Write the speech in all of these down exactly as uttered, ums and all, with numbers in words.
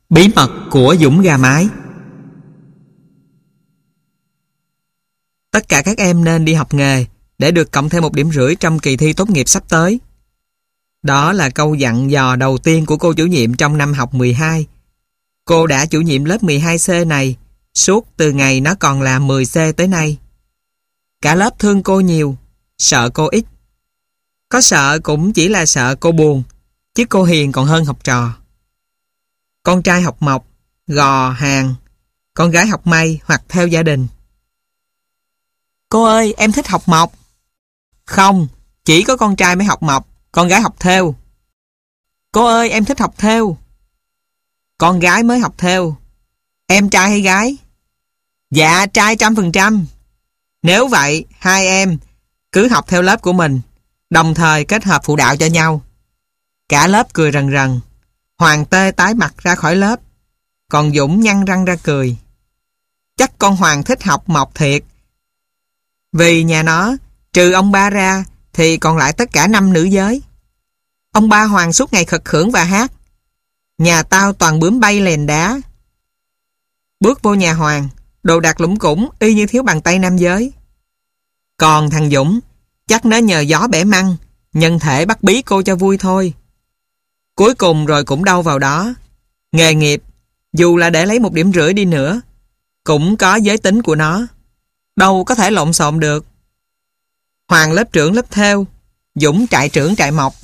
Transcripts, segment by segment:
Bí mật của Dũng gà mái. Tất cả các em nên đi học nghề để được cộng thêm một điểm rưỡi trong kỳ thi tốt nghiệp sắp tới. Đó là câu dặn dò đầu tiên của cô chủ nhiệm trong năm học mười hai. Cô đã chủ nhiệm lớp mười hai C này suốt từ ngày nó còn là mười C tới nay. Cả lớp thương cô nhiều, sợ cô ít. Có sợ cũng chỉ là sợ cô buồn, chứ cô hiền còn hơn học trò. Con trai học mộc, gò, hàng. Con gái học may hoặc theo gia đình. Cô ơi, em thích học mộc. Không, chỉ có con trai mới học mộc, con gái học thêu. Cô ơi, em thích học thêu. Con gái mới học thêu. Em trai hay gái? Dạ, trai trăm phần trăm. Nếu vậy, hai em cứ học theo lớp của mình, đồng thời kết hợp phụ đạo cho nhau. Cả lớp cười rần rần. Hoàng tê tái mặt ra khỏi lớp, còn Dũng nhăn răng ra cười. Chắc con Hoàng thích học mộc thiệt. Vì nhà nó, trừ ông ba ra, thì còn lại tất cả năm nữ giới. Ông ba Hoàng suốt ngày khật khưởng và hát. Nhà tao toàn bướm bay lèn đá. Bước vô nhà Hoàng, đồ đạc lủng củng y như thiếu bàn tay nam giới. Còn thằng Dũng, chắc nó nhờ gió bẻ măng, nhân thể bắt bí cô cho vui thôi. Cuối cùng rồi cũng đâu vào đó. Nghề nghiệp, dù là để lấy một điểm rưỡi đi nữa, cũng có giới tính của nó. Đâu có thể lộn xộn được. Hoàng lớp trưởng lớp thêu, Dũng trại trưởng trại mộc.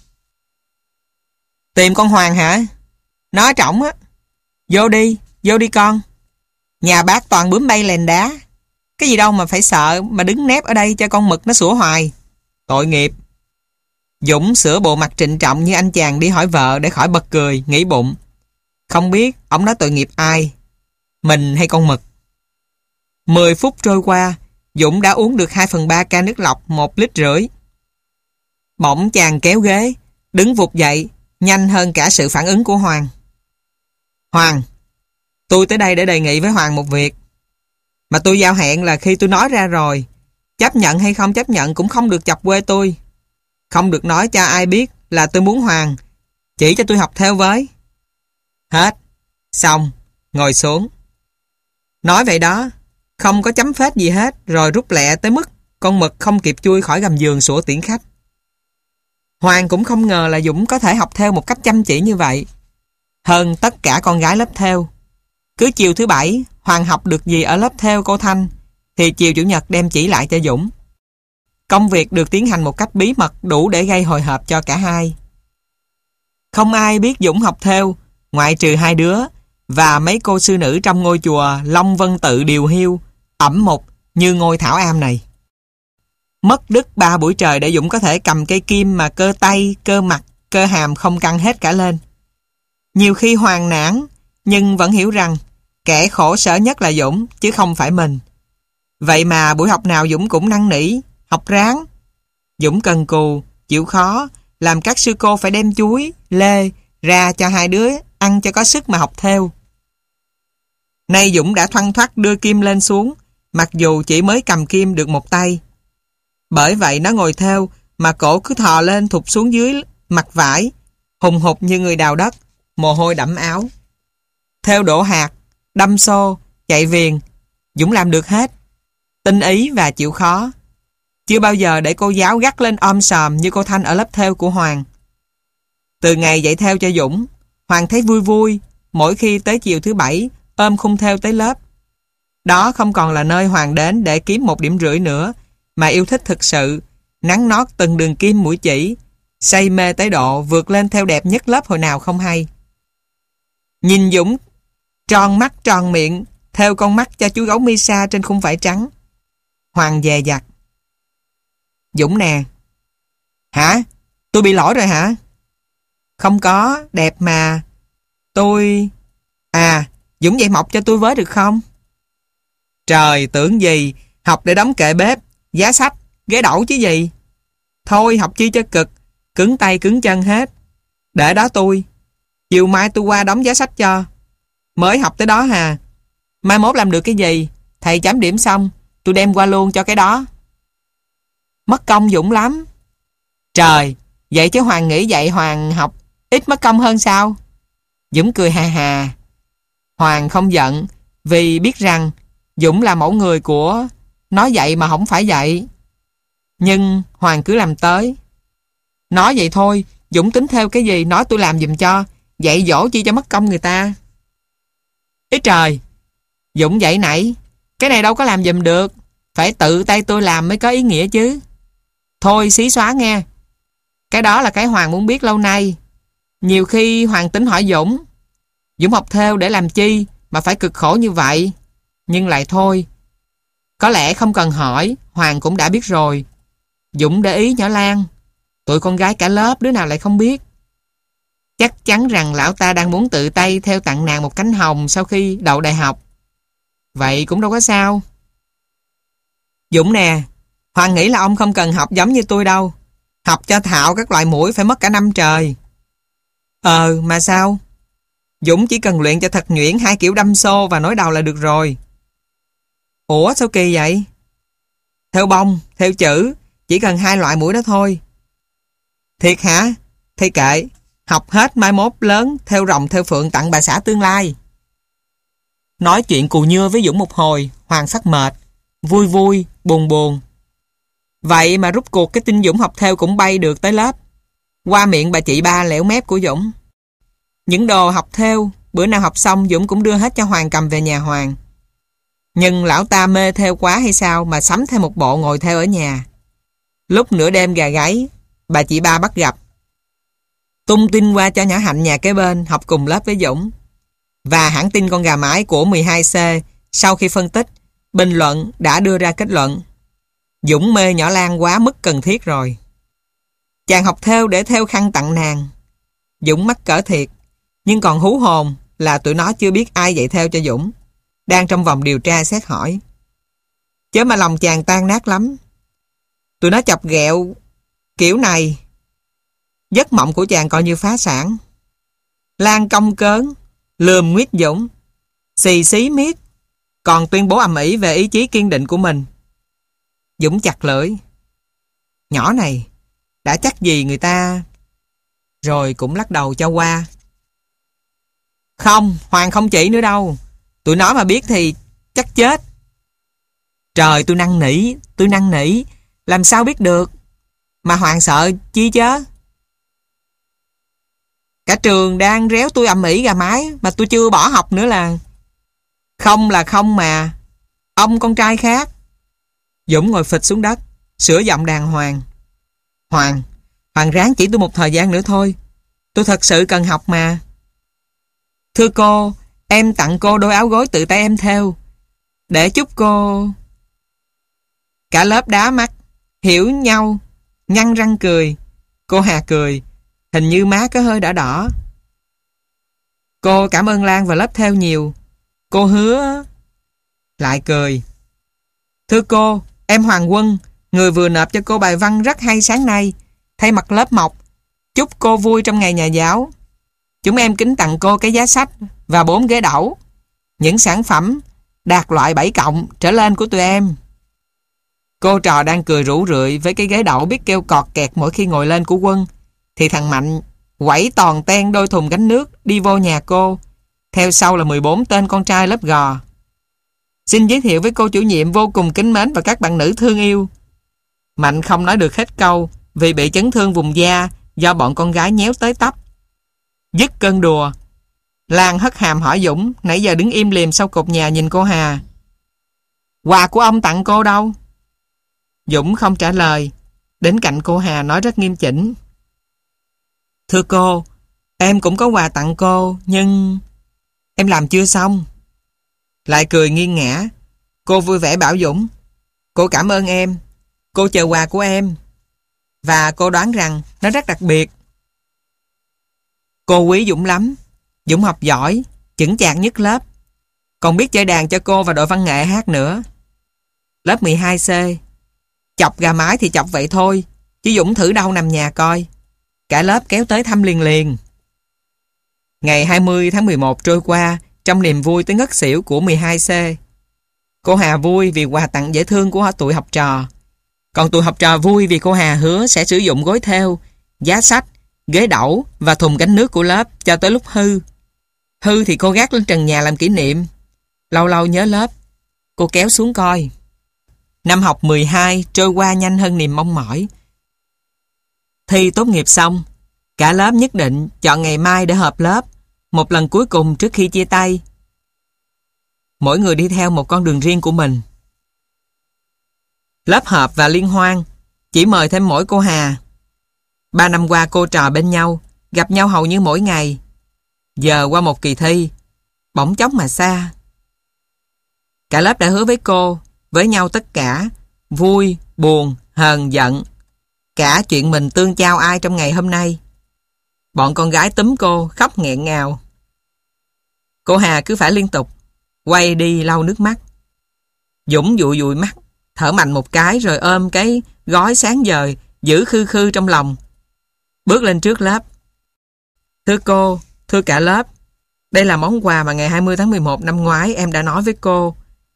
Tìm con Hoàng hả? Nó ở trỏng á. Vô đi, vô đi con. Nhà bác toàn bướm bay lèn đá. Cái gì đâu mà phải sợ, mà đứng nép ở đây cho con mực nó sủa hoài. Tội nghiệp. Dũng sửa bộ mặt trịnh trọng như anh chàng đi hỏi vợ để khỏi bật cười, nghĩ bụng. Không biết ông nói tội nghiệp ai, mình hay con mực. Mười phút trôi qua, Dũng đã uống được hai phần ba ca nước lọc một lít rưỡi. Bỗng chàng kéo ghế, đứng vụt dậy, nhanh hơn cả sự phản ứng của Hoàng. Hoàng, tôi tới đây để đề nghị với Hoàng một việc. Mà tôi giao hẹn là khi tôi nói ra rồi, chấp nhận hay không chấp nhận cũng không được chọc quê tôi. Không được nói cho ai biết là tôi muốn Hoàng chỉ cho tôi học theo với. Hết. Xong. Ngồi xuống. Nói vậy đó, không có chấm phết gì hết, rồi rút lẹ tới mức con mực không kịp chui khỏi gầm giường sủa tiễn khách. Hoàng cũng không ngờ là Dũng có thể học theo một cách chăm chỉ như vậy, hơn tất cả con gái lớp theo. Cứ chiều thứ bảy, Hoàng học được gì ở lớp theo cô Thanh, thì chiều chủ nhật đem chỉ lại cho Dũng. Công việc được tiến hành một cách bí mật đủ để gây hồi hộp cho cả hai. Không ai biết Dũng học theo, ngoại trừ hai đứa và mấy cô sư nữ trong ngôi chùa Long Vân Tự điều hiu, ẩm mục như ngôi Thảo Am này. Mất đứt ba buổi trời để Dũng có thể cầm cây kim mà cơ tay, cơ mặt, cơ hàm không căng hết cả lên. Nhiều khi Hoàng nản, nhưng vẫn hiểu rằng kẻ khổ sở nhất là Dũng, chứ không phải mình. Vậy mà buổi học nào Dũng cũng năn nỉ, học ráng. Dũng cần cù, chịu khó, làm các sư cô phải đem chuối, lê ra cho hai đứa ăn cho có sức mà học theo. Nay Dũng đã thoăn thoắt đưa kim lên xuống, mặc dù chỉ mới cầm kim được một tay. Bởi vậy nó ngồi theo mà cổ cứ thò lên thụt xuống dưới mặt vải, hùng hục như người đào đất, mồ hôi đẫm áo. Theo đổ hạt, đâm xô, chạy viền, Dũng làm được hết. Tinh ý và chịu khó. Chưa bao giờ để cô giáo gắt lên om sòm như cô Thanh ở lớp theo của Hoàng. Từ ngày dạy theo cho Dũng, Hoàng thấy vui vui mỗi khi tới chiều thứ bảy ôm khung theo tới lớp. Đó không còn là nơi Hoàng đến để kiếm một điểm rưỡi nữa, mà yêu thích thực sự, nắn nót từng đường kim mũi chỉ, say mê tới độ vượt lên theo đẹp nhất lớp hồi nào không hay. Nhìn Dũng tròn mắt tròn miệng theo con mắt cho chú gấu Misa trên khung vải trắng, Hoàng dè dặt. Dũng nè. Hả? Tôi bị lỗi rồi hả? Không có, đẹp mà. Tôi... À, Dũng dạy mộc cho tôi với được không? Trời, tưởng gì, học để đóng kệ bếp, giá sách, ghế đẩu chứ gì. Thôi, học chi cho cực, cứng tay cứng chân hết. Để đó tôi. Chiều mai tôi qua đóng giá sách cho. Mới học tới đó hà. Mai mốt làm được cái gì, thầy chấm điểm xong, tôi đem qua luôn cho cái đó. Mất công Dũng lắm. Trời, vậy chứ Hoàng nghĩ dạy Hoàng học ít mất công hơn sao? Dũng cười hà hà. Hoàng không giận vì biết rằng Dũng là mẫu người của nói vậy mà không phải vậy. Nhưng Hoàng cứ làm tới. Nói vậy thôi, Dũng tính theo cái gì nói tôi làm giùm cho, dạy dỗ chi cho mất công người ta. Ý trời, Dũng dậy nãy, cái này đâu có làm giùm được, phải tự tay tôi làm mới có ý nghĩa chứ. Thôi xí xóa nghe. Cái đó là cái Hoàng muốn biết lâu nay. Nhiều khi Hoàng tính hỏi Dũng, Dũng học theo để làm chi mà phải cực khổ như vậy. Nhưng lại thôi, có lẽ không cần hỏi, Hoàng cũng đã biết rồi. Dũng để ý nhỏ Lan, tụi con gái cả lớp đứa nào lại không biết. Chắc chắn rằng lão ta đang muốn tự tay theo tặng nàng một cánh hồng sau khi đậu đại học. Vậy cũng đâu có sao. Dũng nè, Hoàng nghĩ là ông không cần học giống như tôi đâu. Học cho thạo các loại mũi phải mất cả năm trời. Ờ, mà sao? Dũng chỉ cần luyện cho thật nhuyễn hai kiểu đâm xô và nối đầu là được rồi. Ủa sao kỳ vậy? Theo bông, theo chữ, chỉ cần hai loại mũi đó thôi. Thiệt hả? Thế kệ, học hết mai mốt lớn theo rồng theo phượng tặng bà xã tương lai. Nói chuyện cù nhưa với Dũng một hồi, Hoàng phát mệt, vui vui, buồn buồn. Vậy mà rút cuộc cái tin Dũng học theo cũng bay được tới lớp, qua miệng bà chị ba lẻo mép của Dũng. Những đồ học theo, bữa nào học xong Dũng cũng đưa hết cho Hoàng cầm về nhà Hoàng. Nhưng lão ta mê theo quá hay sao mà sắm thêm một bộ ngồi theo ở nhà. Lúc nửa đêm gà gáy, bà chị ba bắt gặp. Tung tin qua cho nhỏ Hạnh nhà kế bên học cùng lớp với Dũng. Và hãng tin con gà mái của mười hai C sau khi phân tích, bình luận đã đưa ra kết luận. Dũng mê nhỏ Lan quá mức cần thiết rồi. Chàng học theo để theo khăn tặng nàng. Dũng mắc cỡ thiệt, nhưng còn hú hồn là tụi nó chưa biết ai dạy theo cho Dũng. Đang trong vòng điều tra xét hỏi. Chớ mà lòng chàng tan nát lắm. Tụi nó chọc ghẹo kiểu này, giấc mộng của chàng coi như phá sản. Lan công cớn, lườm nguyết Dũng, xì xí miết, còn tuyên bố ầm ĩ về ý chí kiên định của mình. Dũng chặt lưỡi. Nhỏ này, đã chắc gì người ta... Rồi cũng lắc đầu cho qua. Không, Hoàng không chỉ nữa đâu. Tụi nó mà biết thì chắc chết. Trời, tôi năn nỉ, tôi năn nỉ, làm sao biết được. Mà Hoàng sợ chi chớ. Cả trường đang réo tôi ầm ĩ gà mái mà tôi chưa bỏ học nữa là... Không là không mà. Ông con trai khác. Dũng ngồi phịch xuống đất, sửa giọng đàng hoàng. Hoàng, Hoàng ráng chỉ tôi một thời gian nữa thôi. Tôi thật sự cần học mà. Thưa cô, em tặng cô đôi áo gối tự tay em theo. Để chúc cô... Cả lớp đá mắt, hiểu nhau, nhăn răng cười. Cô Hà cười, hình như má có hơi đỏ đỏ. Cô cảm ơn Lan và lớp theo nhiều. Cô hứa... Lại cười. Thưa cô, em Hoàng Quân, người vừa nộp cho cô bài văn rất hay sáng nay, thay mặt lớp mộc. Chúc cô vui trong ngày nhà giáo. Chúng em kính tặng cô cái giá sách và bốn ghế đẩu. Những sản phẩm đạt loại bảy cộng trở lên của tụi em. Cô trò đang cười rủ rượi với cái ghế đẩu biết kêu cọt kẹt mỗi khi ngồi lên của Quân, thì thằng Mạnh quẩy toàn ten đôi thùng gánh nước đi vô nhà cô. Theo sau là mười bốn tên con trai lớp gò. Xin giới thiệu với cô chủ nhiệm vô cùng kính mến và các bạn nữ thương yêu. Mạnh không nói được hết câu vì bị chấn thương vùng da do bọn con gái nhéo tới tấp. Dứt cơn đùa, Lan hất hàm hỏi Dũng, nãy giờ đứng im lìm sau cột nhà nhìn cô Hà. Quà của ông tặng cô đâu? Dũng không trả lời, đến cạnh cô Hà nói rất nghiêm chỉnh. Thưa cô, em cũng có quà tặng cô, nhưng em làm chưa xong. Lại cười nghiêng ngã. Cô vui vẻ bảo Dũng, cô cảm ơn em, cô chờ quà của em, và cô đoán rằng nó rất đặc biệt. Cô quý Dũng lắm. Dũng học giỏi, chững chạc nhất lớp, còn biết chơi đàn cho cô và đội văn nghệ hát nữa. Lớp mười hai C. Chọc gà mái thì chọc vậy thôi, chứ Dũng thử đâu nằm nhà coi. Cả lớp kéo tới thăm liền liền. Ngày hai mươi tháng mười một trôi qua trong niềm vui tới ngất xỉu của mười hai C. Cô Hà vui vì quà tặng dễ thương của tụi học trò. Còn tụi học trò vui vì cô Hà hứa sẽ sử dụng gối theo, giá sách, ghế đẩu và thùng gánh nước của lớp cho tới lúc hư. Hư thì cô gác lên trần nhà làm kỷ niệm. Lâu lâu nhớ lớp, cô kéo xuống coi. Năm học mười hai trôi qua nhanh hơn niềm mong mỏi. Thi tốt nghiệp xong, cả lớp nhất định chọn ngày mai để họp lớp, một lần cuối cùng trước khi chia tay. Mỗi người đi theo một con đường riêng của mình. Lớp họp và liên hoan chỉ mời thêm mỗi cô Hà. Ba năm qua cô trò bên nhau, gặp nhau hầu như mỗi ngày. Giờ qua một kỳ thi, bỗng chốc mà xa. Cả lớp đã hứa với cô, với nhau tất cả, vui, buồn, hờn, giận. Cả chuyện mình tương chao ai trong ngày hôm nay. Bọn con gái túm cô, khóc nghẹn ngào. Cô Hà cứ phải liên tục quay đi lau nước mắt. Dũng dụi dụi mắt, thở mạnh một cái rồi ôm cái gói sáng dời, giữ khư khư trong lòng. Bước lên trước lớp. Thưa cô, thưa cả lớp, đây là món quà mà ngày hai mươi tháng mười một năm ngoái em đã nói với cô.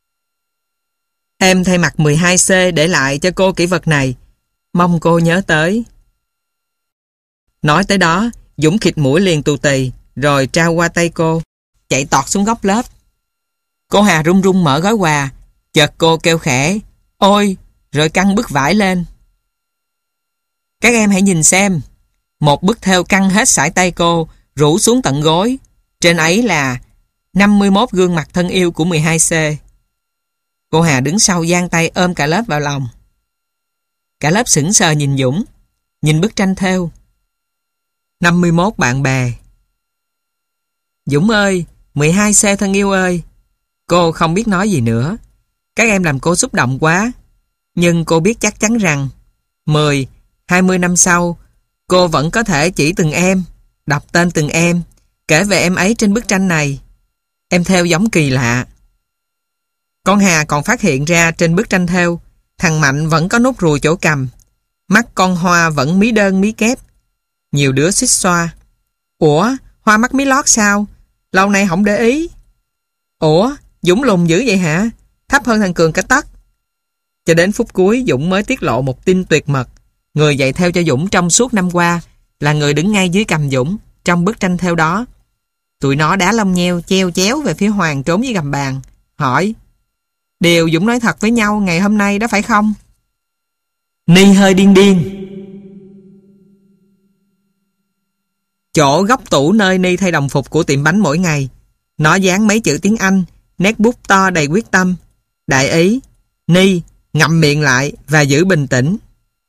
Em thay mặt mười hai C để lại cho cô kỷ vật này. Mong cô nhớ tới. Nói tới đó, Dũng khịt mũi liền tù tì, rồi trao qua tay cô, chạy tọt xuống góc lớp. Cô Hà run run mở gói quà, chợt cô kêu khẽ, ôi, rồi căng bức vải lên. Các em hãy nhìn xem. Một bức thêu căng hết sải tay cô, rủ xuống tận gối. Trên ấy là năm mươi mốt gương mặt thân yêu của mười hai C. Cô Hà đứng sau giang tay ôm cả lớp vào lòng. Cả lớp sững sờ nhìn Dũng, nhìn bức tranh thêu. năm mươi mốt bạn bè. Dũng ơi, mười hai C thân yêu ơi. Cô không biết nói gì nữa. Các em làm cô xúc động quá. Nhưng cô biết chắc chắn rằng mười, hai mươi năm sau, cô vẫn có thể chỉ từng em, đọc tên từng em, kể về em ấy trên bức tranh này. Em thêu giống kỳ lạ. Con Hà còn phát hiện ra trên bức tranh thêu, thằng Mạnh vẫn có nốt ruồi chỗ cằm, mắt con Hoa vẫn mí đơn mí kép. Nhiều đứa xích xoa. Ủa, Hoa mắc mí lót sao? Lâu nay không để ý. Ủa, Dũng lùn dữ vậy hả? Thấp hơn thằng Cường cả tấc. Cho đến phút cuối Dũng mới tiết lộ một tin tuyệt mật. Người dạy theo cho Dũng trong suốt năm qua là người đứng ngay dưới cằm Dũng trong bức tranh thêu đó. Tụi nó đá lông nheo treo chéo về phía Hoàng trốn dưới gầm bàn, hỏi: điều Dũng nói thật với nhau ngày hôm nay đó phải không? Ni hơi điên điên. Chỗ góc tủ nơi Ni thay đồng phục của tiệm bánh mỗi ngày, nó dán mấy chữ tiếng Anh, nét bút to đầy quyết tâm. Đại ý: Ni, ngậm miệng lại và giữ bình tĩnh.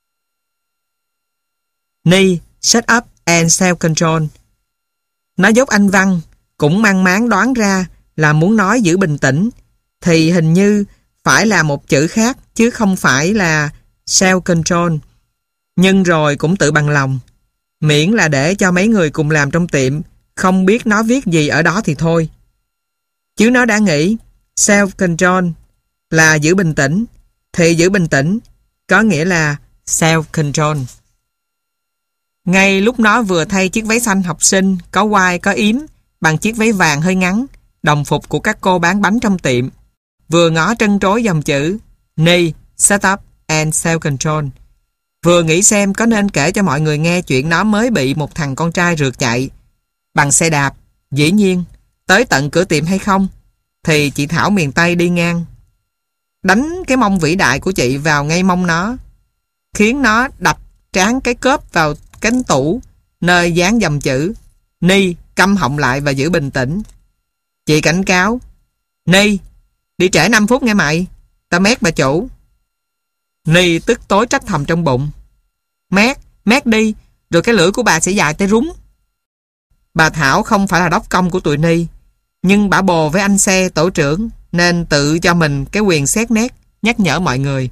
Ni, shut up and self-control. Nó dốt Anh văn, cũng mang máng đoán ra là muốn nói giữ bình tĩnh, thì hình như phải là một chữ khác, chứ không phải là self-control. Nhưng rồi cũng tự bằng lòng. Miễn là để cho mấy người cùng làm trong tiệm không biết nó viết gì ở đó thì thôi. Chứ nó đã nghĩ self-control là giữ bình tĩnh, thì giữ bình tĩnh có nghĩa là self-control. Ngay lúc nó vừa thay chiếc váy xanh học sinh có quai có yếm bằng chiếc váy vàng hơi ngắn, đồng phục của các cô bán bánh trong tiệm, vừa ngó trân trối dòng chữ Ni, set up and self-control, vừa nghĩ xem có nên kể cho mọi người nghe chuyện nó mới bị một thằng con trai rượt chạy bằng xe đạp, dĩ nhiên, tới tận cửa tiệm hay không, thì chị Thảo miền Tây đi ngang, đánh cái mông vĩ đại của chị vào ngay mông nó, khiến nó đập trán cái cớp vào cánh tủ nơi dán dòng chữ Ni, câm họng lại và giữ bình tĩnh. Chị cảnh cáo: Ni, đi trễ năm phút nghe mày, tao mét bà chủ. Ni tức tối trách thầm trong bụng: Mét, mét đi, rồi cái lưỡi của bà sẽ dài tới rúng. Bà Thảo không phải là đốc công của tụi Ni, nhưng bả bồ với anh xe tổ trưởng nên tự cho mình cái quyền xét nét, nhắc nhở mọi người.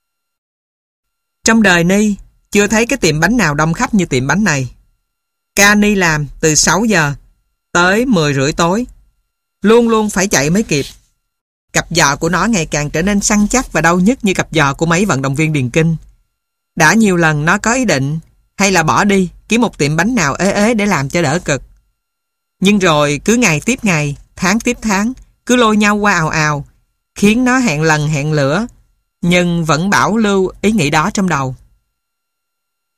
Trong đời Ni chưa thấy cái tiệm bánh nào đông khách như tiệm bánh này. Ca Ni làm từ sáu giờ tới mười rưỡi tối, luôn luôn phải chạy mới kịp. Cặp giò của nó ngày càng trở nên săn chắc và đau nhức như cặp giò của mấy vận động viên điền kinh. Đã nhiều lần nó có ý định hay là bỏ đi kiếm một tiệm bánh nào ế ế để làm cho đỡ cực. Nhưng rồi cứ ngày tiếp ngày, tháng tiếp tháng, cứ lôi nhau qua ào ào, khiến nó hẹn lần hẹn lửa, nhưng vẫn bảo lưu ý nghĩ đó trong đầu.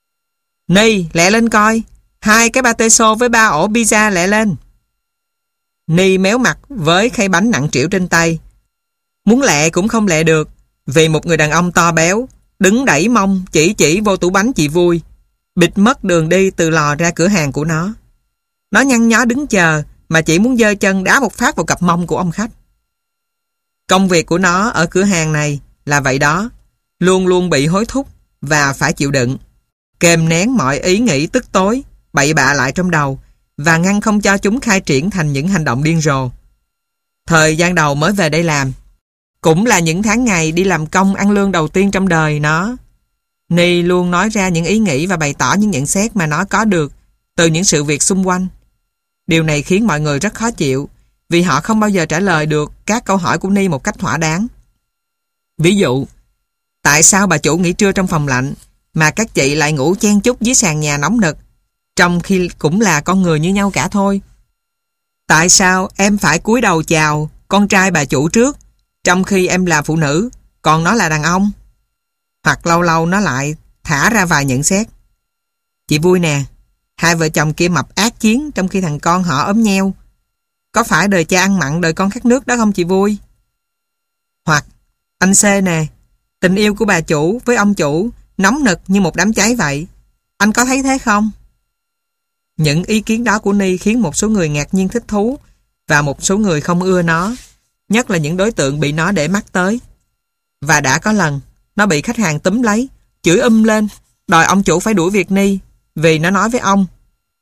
Ni, lẹ lên coi, hai cái pate xô với ba ổ pizza lẹ lên. Ni méo mặt với khay bánh nặng trĩu trên tay. Muốn lẹ cũng không lẹ được, vì một người đàn ông to béo đứng đẩy mông chỉ chỉ vô tủ bánh chị Vui, bịt mất đường đi từ lò ra cửa hàng của nó. Nó nhăn nhó đứng chờ mà chỉ muốn giơ chân đá một phát vào cặp mông của ông khách. Công việc của nó ở cửa hàng này là vậy đó, luôn luôn bị hối thúc và phải chịu đựng, kềm nén mọi ý nghĩ tức tối, bậy bạ lại trong đầu và ngăn không cho chúng khai triển thành những hành động điên rồ. Thời gian đầu mới về đây làm, cũng là những tháng ngày đi làm công ăn lương đầu tiên trong đời nó, Ni luôn nói ra những ý nghĩ và bày tỏ những nhận xét mà nó có được từ những sự việc xung quanh. Điều này khiến mọi người rất khó chịu, vì họ không bao giờ trả lời được các câu hỏi của Ni một cách thỏa đáng. Ví dụ, tại sao bà chủ nghỉ trưa trong phòng lạnh mà các chị lại ngủ chen chúc dưới sàn nhà nóng nực, trong khi cũng là con người như nhau cả thôi? Tại sao em phải cúi đầu chào con trai bà chủ trước, trong khi em là phụ nữ, còn nó là đàn ông? Hoặc lâu lâu nó lại thả ra vài nhận xét. Chị Vui nè, hai vợ chồng kia mập ác chiến trong khi thằng con họ ốm nheo. Có phải đời cha ăn mặn đời con khát nước đó không chị Vui? Hoặc anh C nè, tình yêu của bà chủ với ông chủ nóng nực như một đám cháy vậy. Anh có thấy thế không? Những ý kiến đó của Ni khiến một số người ngạc nhiên thích thú và một số người không ưa nó, nhất là những đối tượng bị nó để mắt tới. Và đã có lần nó bị khách hàng túm lấy, chửi um lên, đòi ông chủ phải đuổi việc Ni vì nó nói với ông.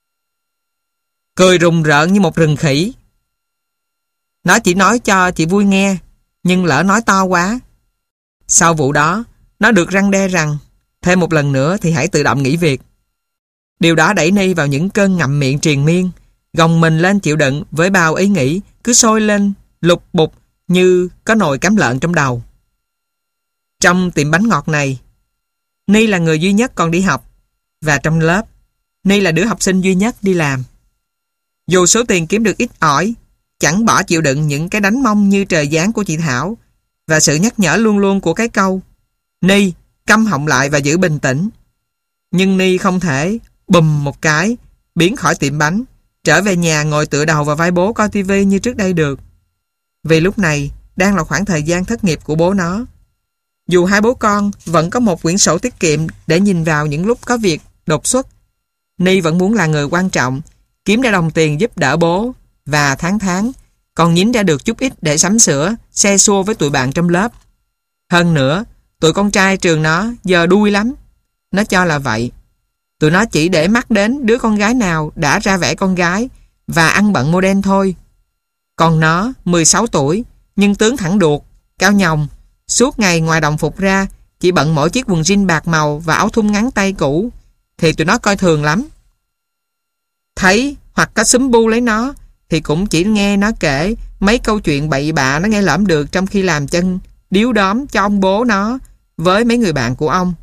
Cười rùng rợn như một rừng khỉ. Nó chỉ nói cho chị Vui nghe, nhưng lỡ nói to quá. Sau vụ đó, nó được răn đe rằng thêm một lần nữa thì hãy tự động nghỉ việc. Điều đó đẩy Ni vào những cơn ngậm miệng triền miên, gồng mình lên chịu đựng với bao ý nghĩ cứ sôi lên lục bục như có nồi cám lợn trong đầu. Trong tiệm bánh ngọt này, Ni là người duy nhất còn đi học, và trong lớp, Ni là đứa học sinh duy nhất đi làm. Dù số tiền kiếm được ít ỏi, chẳng bỏ chịu đựng những cái đánh mông như trời giáng của chị Thảo và sự nhắc nhở luôn luôn của cái câu Ni, câm họng lại và giữ bình tĩnh. Nhưng Ni không thể bùm một cái biến khỏi tiệm bánh, trở về nhà ngồi tựa đầu vào vai bố coi tivi như trước đây được. Vì lúc này đang là khoảng thời gian thất nghiệp của bố nó. Dù hai bố con vẫn có một quyển sổ tiết kiệm để nhìn vào những lúc có việc đột xuất, Ni vẫn muốn là người quan trọng, kiếm ra đồng tiền giúp đỡ bố, và tháng tháng còn nhín ra được chút ít để sắm sửa, xe xua với tụi bạn trong lớp. Hơn nữa, tụi con trai trường nó giờ đuôi lắm. Nó cho là vậy. Tụi nó chỉ để mắt đến đứa con gái nào đã ra vẻ con gái và ăn bận model thôi. Còn nó, mười sáu tuổi, nhưng tướng thẳng đuột, cao nhồng, suốt ngày ngoài đồng phục ra chỉ bận mỗi chiếc quần jean bạc màu và áo thun ngắn tay cũ, thì tụi nó coi thường lắm. Thấy hoặc có xúm bu lấy nó thì cũng chỉ nghe nó kể mấy câu chuyện bậy bạ nó nghe lỡm được trong khi làm chân điếu đóm cho ông bố nó với mấy người bạn của ông.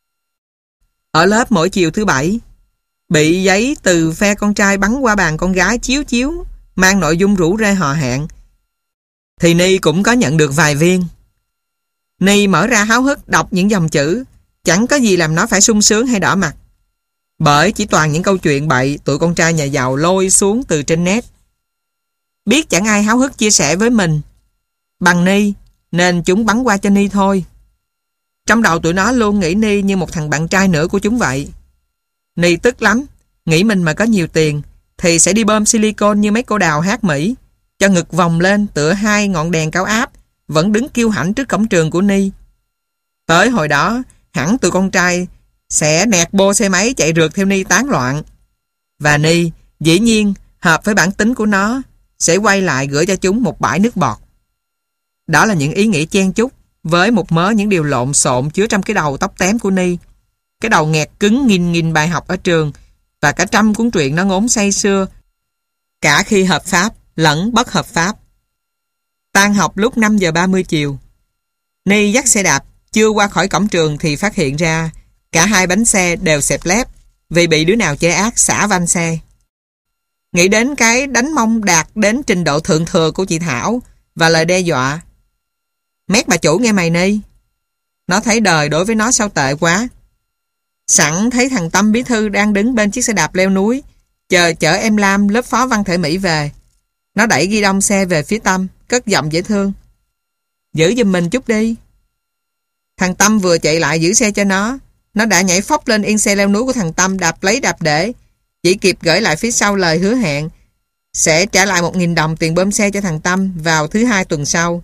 Ở lớp mỗi chiều thứ bảy, bị giấy từ phe con trai bắn qua bàn con gái chiếu chiếu mang nội dung rủ rê hò hẹn, thì Ni cũng có nhận được vài viên. Ni mở ra háo hức đọc những dòng chữ, chẳng có gì làm nó phải sung sướng hay đỏ mặt, bởi chỉ toàn những câu chuyện bậy tụi con trai nhà giàu lôi xuống từ trên net. Biết chẳng ai háo hức chia sẻ với mình bằng Ni, nên chúng bắn qua cho Ni thôi. Trong đầu tụi nó luôn nghĩ Ni như một thằng bạn trai nữa của chúng vậy. Ni tức lắm, nghĩ mình mà có nhiều tiền thì sẽ đi bơm silicon như mấy cô đào hát Mỹ, cho ngực vòng lên tựa hai ngọn đèn cao áp vẫn đứng kiêu hãnh trước cổng trường của Ni. Tới hồi đó, hẳn tụi con trai sẽ nẹt bô xe máy chạy rượt theo Ni tán loạn. Và Ni, dĩ nhiên, hợp với bản tính của nó, sẽ quay lại gửi cho chúng một bãi nước bọt. Đó là những ý nghĩ chen chúc với một mớ những điều lộn xộn chứa trong cái đầu tóc tém của Ni. Cái đầu nghẹt cứng nghìn nghìn bài học ở trường và cả trăm cuốn truyện nó ngốn say sưa, cả khi hợp pháp lẫn bất hợp pháp. Tan học lúc năm giờ ba mươi chiều, Ni dắt xe đạp chưa qua khỏi cổng trường thì phát hiện ra cả hai bánh xe đều xẹp lép vì bị đứa nào chơi ác xả van xe. Nghĩ đến cái đánh mông đạt đến trình độ thượng thừa của chị Thảo và lời đe dọa. Mét bà chủ nghe mày Ni. Nó thấy đời đối với nó sao tệ quá. Sẵn thấy thằng Tâm bí thư đang đứng bên chiếc xe đạp leo núi chờ chở em Lam lớp phó văn thể Mỹ về, Nó đẩy ghi đông xe về phía Tâm, cất giọng dễ thương. Giữ giùm mình chút đi. Thằng Tâm vừa chạy lại giữ xe cho nó. Nó đã nhảy phóc lên yên xe leo núi của thằng Tâm, đạp lấy đạp để. Chỉ kịp gửi lại phía sau lời hứa hẹn sẽ trả lại một nghìn đồng tiền bơm xe cho thằng Tâm vào thứ hai tuần sau.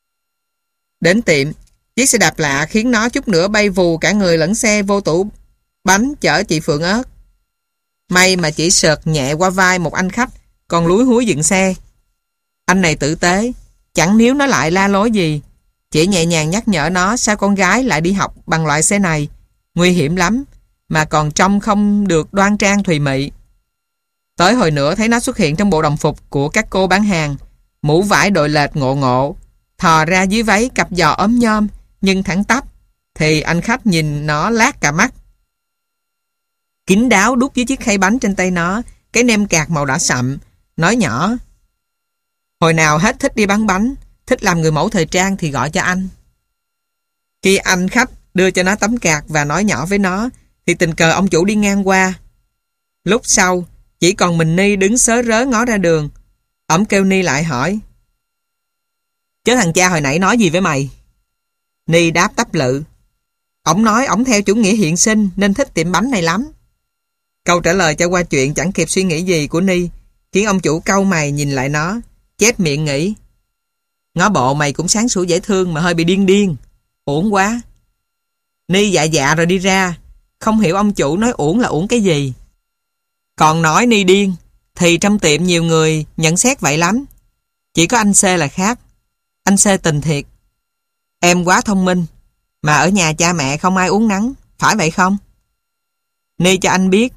Đến tiệm, chiếc xe đạp lạ khiến nó chút nữa bay vù cả người lẫn xe vô tủ bánh chở chị Phượng Ớt. May mà chỉ sợt nhẹ qua vai một anh khách còn lúi húi dựng xe. Anh này tử tế, chẳng níu nó lại la lối gì, chỉ nhẹ nhàng nhắc nhở nó sao con gái lại đi học bằng loại xe này, nguy hiểm lắm, mà còn trông không được đoan trang thùy mị. Tới hồi nữa thấy nó xuất hiện trong bộ đồng phục của các cô bán hàng, mũ vải đội lệch ngộ ngộ, thò ra dưới váy cặp giò ốm nhom nhưng thẳng tắp, thì anh khách nhìn nó lát cả mắt. Kín đáo đút dưới chiếc khay bánh trên tay nó cái nem cạc màu đỏ sậm, nói nhỏ: hồi nào hết thích đi bán bánh, thích làm người mẫu thời trang thì gọi cho anh. Khi anh khách đưa cho nó tấm cạc và nói nhỏ với nó, thì tình cờ ông chủ đi ngang qua. Lúc sau chỉ còn mình Ni đứng sớ rớ ngó ra đường. Ổng kêu Ni lại hỏi: Chứ thằng cha hồi nãy nói gì với mày? Ni đáp tấp lự: Ổng nói ổng theo chủ nghĩa hiện sinh nên thích tiệm bánh này lắm. Câu trả lời cho qua chuyện chẳng kịp suy nghĩ gì của Ni khiến ông chủ cau mày nhìn lại nó, chép miệng nghĩ: ngó bộ mày cũng sáng sủa dễ thương mà hơi bị điên điên, uổng quá. Ni dạ dạ rồi đi ra, không hiểu ông chủ nói uổng là uổng cái gì. Còn nói Ni điên thì trong tiệm nhiều người nhận xét vậy lắm. Chỉ có anh C là khác. Anh C tình thiệt: em quá thông minh, mà ở nhà cha mẹ không ai uống nắng, phải vậy không? Ni cho anh biết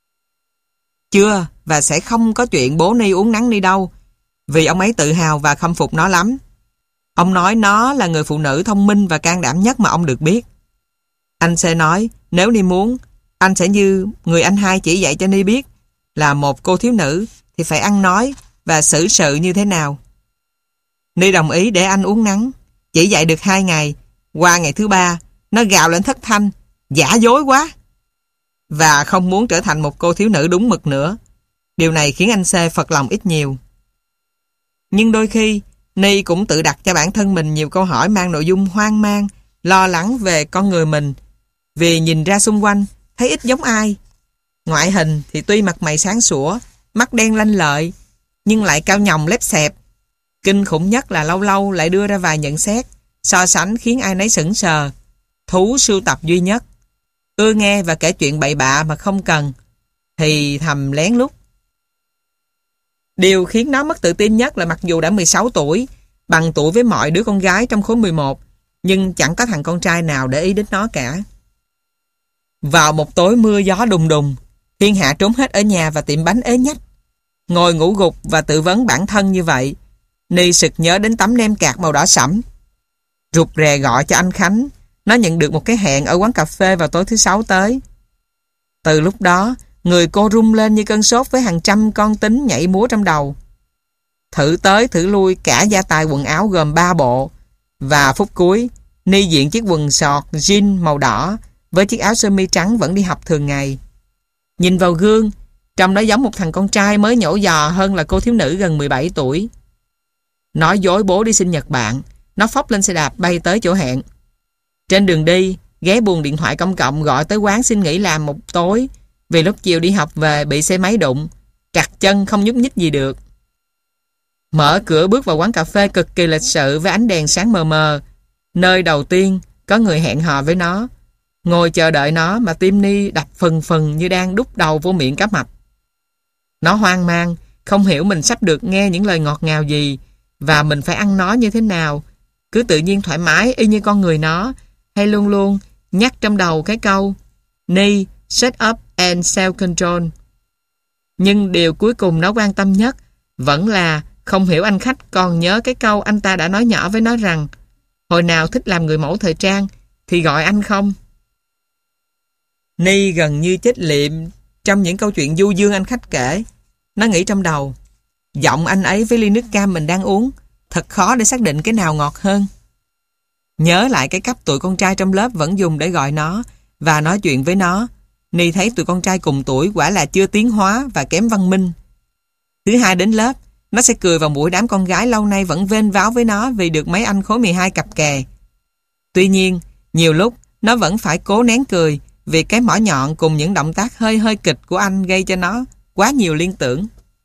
chưa, và sẽ không có chuyện bố Ni uống nắng Ni đâu, vì ông ấy tự hào và khâm phục nó lắm. Ông nói nó là người phụ nữ thông minh và can đảm nhất mà ông được biết. Anh sẽ nói nếu Ni muốn, anh sẽ như người anh hai chỉ dạy cho Ni biết là một cô thiếu nữ thì phải ăn nói và xử sự như thế nào. Ni đồng ý để anh uống nắng. Chỉ dạy được hai ngày, qua ngày thứ ba nó gào lên thất thanh: giả dối quá, và không muốn trở thành một cô thiếu nữ đúng mực nữa. Điều này khiến anh C phật lòng ít nhiều. Nhưng đôi khi Ni cũng tự đặt cho bản thân mình nhiều câu hỏi mang nội dung hoang mang, lo lắng về con người mình, vì nhìn ra xung quanh thấy ít giống ai. Ngoại hình thì tuy mặt mày sáng sủa, mắt đen lanh lợi, nhưng lại cao nhòng lép xẹp. Kinh khủng nhất là lâu lâu lại đưa ra vài nhận xét so sánh khiến ai nấy sững sờ. Thú sưu tập duy nhất, ưa nghe và kể chuyện bậy bạ mà không cần, thì thầm lén lút. Điều khiến nó mất tự tin nhất là mặc dù đã mười sáu tuổi, bằng tuổi với mọi đứa con gái trong khối mười một, nhưng chẳng có thằng con trai nào để ý đến nó cả. Vào một tối mưa gió đùng đùng, thiên hạ trốn hết ở nhà và tiệm bánh ế nhách. Ngồi ngủ gục và tự vấn bản thân như vậy, Ni sực nhớ đến tấm nem cạc màu đỏ sẫm. Rụt rè gọi cho anh Khánh. Nó nhận được một cái hẹn ở quán cà phê vào tối thứ sáu tới. Từ lúc đó, người cô rung lên như cơn sốt với hàng trăm con tính nhảy múa trong đầu. Thử tới thử lui cả gia tài quần áo gồm ba bộ, và phút cuối, Ni diện chiếc quần sọt jean màu đỏ với chiếc áo sơ mi trắng vẫn đi học thường ngày. Nhìn vào gương, trông nó giống một thằng con trai mới nhổ giò hơn là cô thiếu nữ gần mười bảy tuổi. Nói dối bố đi sinh nhật bạn, nó phóc lên xe đạp bay tới chỗ hẹn. Trên đường đi, ghé buồng điện thoại công cộng gọi tới quán xin nghỉ làm một tối, vì lúc chiều đi học về bị xe máy đụng, trật chân không nhúc nhích gì được. Mở cửa bước vào quán cà phê cực kỳ lịch sự với ánh đèn sáng mờ mờ, nơi đầu tiên có người hẹn hò với nó. Ngồi chờ đợi nó mà tim Ni đập phừng phừng như đang đút đầu vô miệng cá mập. Nó hoang mang, không hiểu mình sắp được nghe những lời ngọt ngào gì, và mình phải ăn nó như thế nào. Cứ tự nhiên thoải mái y như con người nó, hay luôn luôn nhắc trong đầu cái câu Ni, shut up and self-control. Nhưng điều cuối cùng nó quan tâm nhất vẫn là không hiểu anh khách còn nhớ cái câu anh ta đã nói nhỏ với nó rằng hồi nào thích làm người mẫu thời trang thì gọi anh không. Ni gần như chết liệm trong những câu chuyện du dương anh khách kể. Nó nghĩ trong đầu, giọng anh ấy với ly nước cam mình đang uống, thật khó để xác định cái nào ngọt hơn. Nhớ lại cái cách tụi con trai trong lớp vẫn dùng để gọi nó và nói chuyện với nó, Ni thấy tụi con trai cùng tuổi quả là chưa tiến hóa và kém văn minh. Thứ hai đến lớp, nó sẽ cười vào mũi đám con gái lâu nay vẫn vênh váo với nó vì được mấy anh khối mười hai cặp kè. Tuy nhiên, nhiều lúc nó vẫn phải cố nén cười vì cái mỏ nhọn cùng những động tác hơi hơi kịch của anh gây cho nó quá nhiều liên tưởng.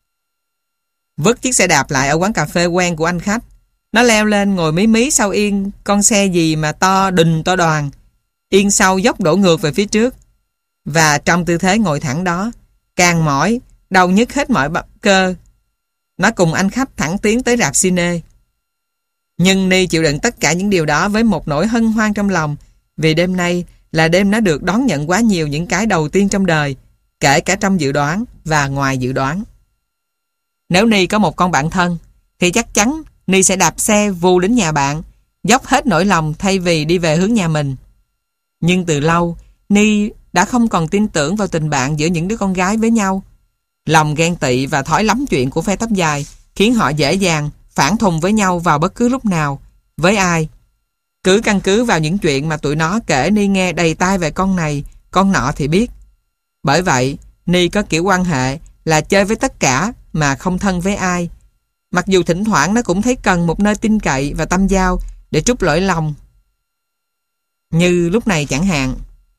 Vứt chiếc xe đạp lại ở quán cà phê quen của anh khách, nó leo lên ngồi mí mí sau yên con xe gì mà to đình to đoàn, yên sau dốc đổ ngược về phía trước. Và trong tư thế ngồi thẳng đó, càng mỏi, đau nhức hết mọi bắp cơ, nó cùng anh khách thẳng tiến tới rạp cine. Nhưng Ni chịu đựng tất cả những điều đó với một nỗi hân hoan trong lòng, vì đêm nay là đêm nó được đón nhận quá nhiều những cái đầu tiên trong đời, kể cả trong dự đoán và ngoài dự đoán. Nếu Ni có một con bạn thân, thì chắc chắn Ni sẽ đạp xe vù đến nhà bạn, dốc hết nỗi lòng thay vì đi về hướng nhà mình. Nhưng từ lâu, Ni đã không còn tin tưởng vào tình bạn giữa những đứa con gái với nhau. Lòng ghen tị và thói lắm chuyện của phe tóc dài khiến họ dễ dàng phản thùng với nhau vào bất cứ lúc nào, với ai. Cứ căn cứ vào những chuyện mà tụi nó kể Ni nghe đầy tai về con này, con nọ thì biết. Bởi vậy, Ni có kiểu quan hệ là chơi với tất cả mà không thân với ai. Mặc dù thỉnh thoảng nó cũng thấy cần một nơi tin cậy và tâm giao để trút lỗi lòng. Như lúc này chẳng hạn.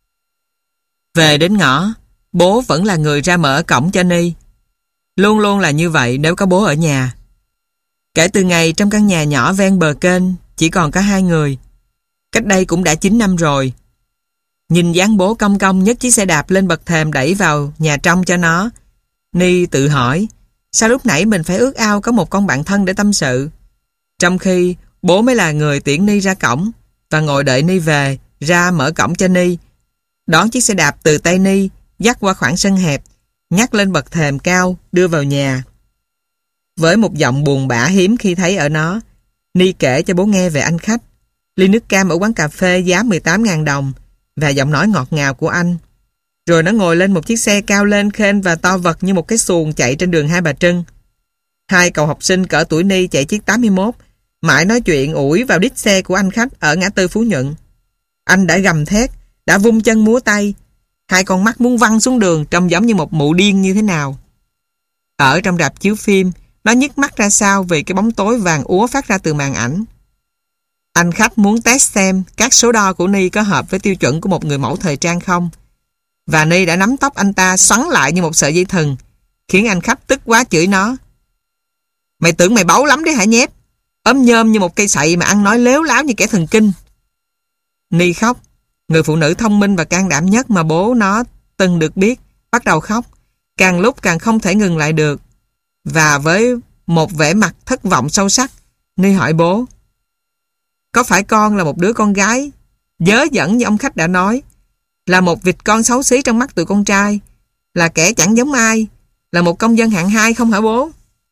Về đến ngõ, bố vẫn là người ra mở cổng cho Ni. Luôn luôn là như vậy nếu có bố ở nhà. Kể từ ngày trong căn nhà nhỏ ven bờ kênh chỉ còn có hai người. Cách đây cũng đã chín năm rồi. Nhìn dáng bố cong cong nhấc chiếc xe đạp lên bậc thềm đẩy vào nhà trong cho nó, Ni tự hỏi sao lúc nãy mình phải ước ao có một con bạn thân để tâm sự, trong khi bố mới là người tiễn Ni ra cổng và ngồi đợi Ni về ra mở cổng cho Ni, đón chiếc xe đạp từ tay Ni dắt qua khoảng sân hẹp, nhắc lên bậc thềm cao đưa vào nhà. Với một giọng buồn bã hiếm khi thấy ở nó, Ni kể cho bố nghe về anh khách, ly nước cam ở quán cà phê giá mười tám nghìn đồng và giọng nói ngọt ngào của anh. Rồi nó ngồi lên một chiếc xe cao lên khênh và to vật như một cái xuồng chạy trên đường Hai Bà Trưng. Hai cậu học sinh cỡ tuổi Ni chạy chiếc tám mươi mốt, mãi nói chuyện ủi vào đít xe của anh khách ở ngã tư Phú Nhuận. Anh đã gầm thét, đã vung chân múa tay, hai con mắt muốn văng xuống đường trông giống như một mụ điên như thế nào. Ở trong rạp chiếu phim, nó nhức mắt ra sao vì cái bóng tối vàng úa phát ra từ màn ảnh. Anh khách muốn test xem các số đo của Ni có hợp với tiêu chuẩn của một người mẫu thời trang không. Và Ni đã nắm tóc anh ta xoắn lại như một sợi dây thừng, khiến anh khách tức quá chửi nó. Mày tưởng mày báu lắm đấy hả nhép? Ốm nhôm như một cây sậy mà ăn nói lếu láo như kẻ thần kinh. Ni khóc. Người phụ nữ thông minh và can đảm nhất mà bố nó từng được biết bắt đầu khóc, càng lúc càng không thể ngừng lại được. Và với một vẻ mặt thất vọng sâu sắc, Ni hỏi bố: có phải con là một đứa con gái dớ dẫn như ông khách đã nói, là một vịt con xấu xí trong mắt tụi con trai, là kẻ chẳng giống ai, là một công dân hạng hai không hả bố?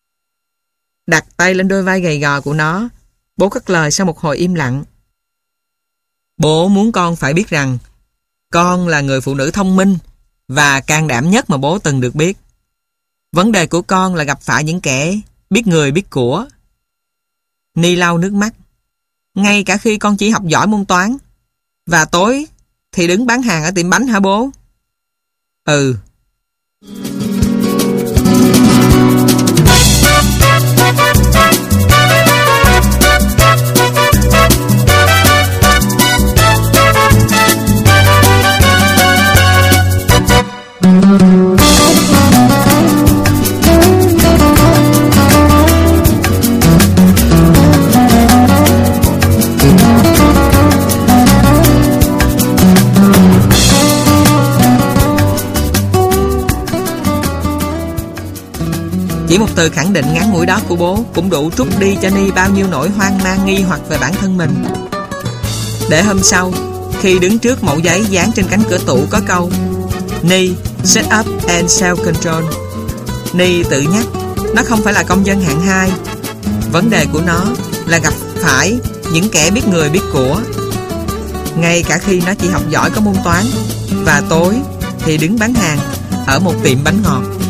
Đặt tay lên đôi vai gầy gò của nó, bố cất lời sau một hồi im lặng: bố muốn con phải biết rằng con là người phụ nữ thông minh và can đảm nhất mà bố từng được biết. Vấn đề của con là gặp phải những kẻ biết người biết của. Ni lau nước mắt. Ngay cả khi con chỉ học giỏi môn toán, và tối thì đứng bán hàng ở tiệm bánh hả bố? Ừ. Chỉ một từ khẳng định ngắn ngủi đó của bố cũng đủ trút đi cho Ni bao nhiêu nỗi hoang mang nghi hoặc về bản thân mình. Để hôm sau, khi đứng trước mẩu giấy dán trên cánh cửa tủ có câu Ni, set up and self-control, Ni tự nhắc nó không phải là công dân hạng hai. Vấn đề của nó là gặp phải những kẻ biết người biết của. Ngay cả khi nó chỉ học giỏi có môn toán, và tối thì đứng bán hàng ở một tiệm bánh ngọt.